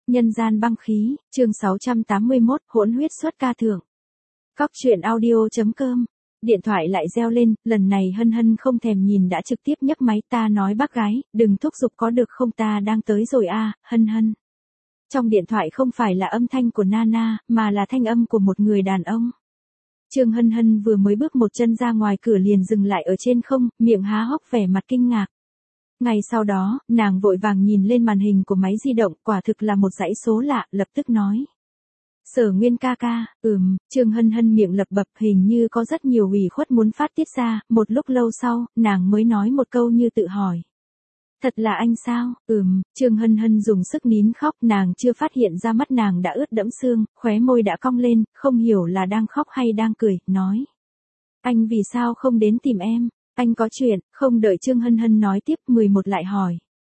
Nhân gian băng khí, chương 681, hỗn huyết xuất ca thưởng. Cóc truyện audio.com. Điện thoại lại reo lên, lần này Hân Hân không thèm nhìn đã trực tiếp nhấc máy. Ta nói bác gái, đừng thúc giục có được không, ta đang tới rồi a, Hân Hân. Trong điện thoại không phải là âm thanh của Nana, mà là thanh âm của một người đàn ông. Trương Hân Hân vừa mới bước một chân ra ngoài cửa liền dừng lại ở trên không, miệng há hốc vẻ mặt kinh ngạc. Ngay sau đó, nàng vội vàng nhìn lên màn hình của máy di động, quả thực là một dãy số lạ, lập tức nói. Sở Nguyên ca ca, Trương Hân Hân miệng lập bập, hình như có rất nhiều ủy khuất muốn phát tiết ra, một lúc lâu sau, nàng mới nói một câu như tự hỏi. Thật là anh sao? Trương Hân Hân dùng sức nín khóc, nàng chưa phát hiện ra mắt nàng đã ướt đẫm sương, khóe môi đã cong lên, không hiểu là đang khóc hay đang cười, nói. Anh vì sao không đến tìm em? Anh có chuyện, không đợi Trương Hân Hân nói tiếp, 11 lại hỏi.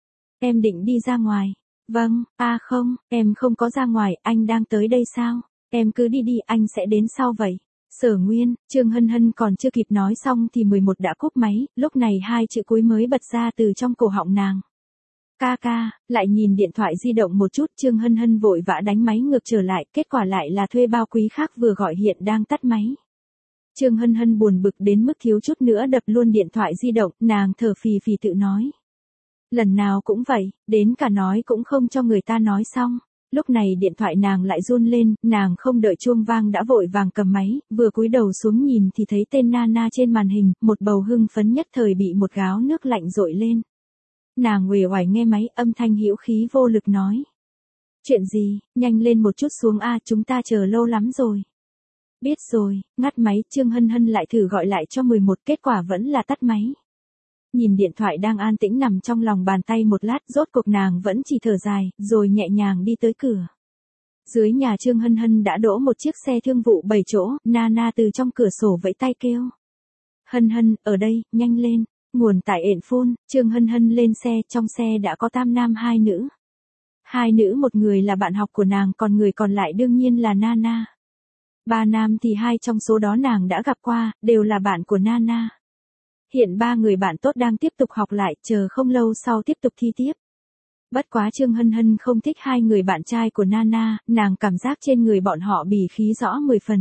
Em định đi ra ngoài. Vâng, không, em không có ra ngoài, anh đang tới đây sao? Em cứ đi đi, anh sẽ đến sau vậy. Sở Nguyên, Trương Hân Hân còn chưa kịp nói xong thì 11 đã cúp máy, lúc này hai chữ cuối mới bật ra từ trong cổ họng nàng. Ca ca, lại nhìn điện thoại di động một chút, Trương Hân Hân vội vã đánh máy ngược trở lại, kết quả lại là thuê bao quý khác vừa gọi hiện đang tắt máy. Trương Hân Hân buồn bực đến mức thiếu chút nữa đập luôn điện thoại di động, nàng thở phì phì tự nói. Lần nào cũng vậy, đến cả nói cũng không cho người ta nói xong. Lúc này điện thoại nàng lại run lên, nàng không đợi chuông vang đã vội vàng cầm máy, vừa cúi đầu xuống nhìn thì thấy tên Nana trên màn hình, một bầu hưng phấn nhất thời bị một gáo nước lạnh dội lên. Nàng uể oải nghe máy, âm thanh hữu khí vô lực nói. Chuyện gì, nhanh lên một chút xuống a, chúng ta chờ lâu lắm rồi. Biết rồi, ngắt máy, Trương Hân Hân lại thử gọi lại cho 11, kết quả vẫn là tắt máy. Nhìn điện thoại đang an tĩnh nằm trong lòng bàn tay một lát, rốt cuộc nàng vẫn chỉ thở dài, rồi nhẹ nhàng đi tới cửa. Dưới nhà Trương Hân Hân đã đỗ một chiếc xe thương vụ 7 chỗ, Nana từ trong cửa sổ vẫy tay kêu. Hân Hân, ở đây, nhanh lên, nguồn tải ện phun, Trương Hân Hân lên xe, trong xe đã có 3 nam 2 nữ. 2 nữ một người là bạn học của nàng, còn người còn lại đương nhiên là Nana. 3 nam thì 2 trong số đó nàng đã gặp qua, đều là bạn của Nana. Hiện 3 người bạn tốt đang tiếp tục học lại, chờ không lâu sau tiếp tục thi tiếp. Bất quá Trương Hân Hân không thích 2 người bạn trai của Nana, nàng cảm giác trên người bọn họ bỉ khí rõ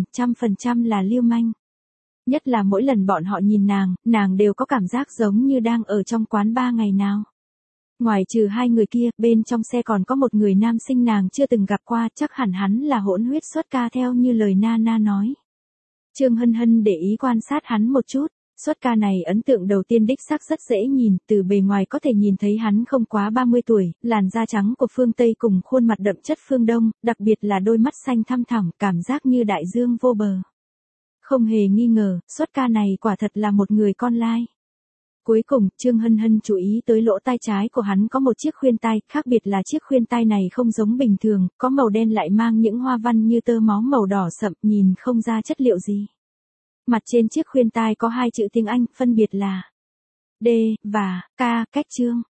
10% là lưu manh. Nhất là mỗi lần bọn họ nhìn nàng đều có cảm giác giống như đang ở trong quán bar ngày nào. Ngoài trừ 2 người kia, bên trong xe còn có một người nam sinh nàng chưa từng gặp qua, chắc hẳn hắn là hỗn huyết xuất ca theo như lời Nana nói. Trương Hân Hân để ý quan sát hắn một chút. Xuất ca này ấn tượng đầu tiên đích xác rất dễ nhìn, từ bề ngoài có thể nhìn thấy hắn không quá 30 tuổi, làn da trắng của phương Tây cùng khuôn mặt đậm chất phương Đông, đặc biệt là đôi mắt xanh thăm thẳm, cảm giác như đại dương vô bờ. Không hề nghi ngờ, xuất ca này quả thật là một người con lai. Cuối cùng, Trương Hân Hân chú ý tới lỗ tai trái của hắn có một chiếc khuyên tai, khác biệt là chiếc khuyên tai này không giống bình thường, có màu đen lại mang những hoa văn như tơ máu màu đỏ sậm, nhìn không ra chất liệu gì. Mặt trên chiếc khuyên tai có 2 chữ tiếng Anh, phân biệt là D và K, cách chương.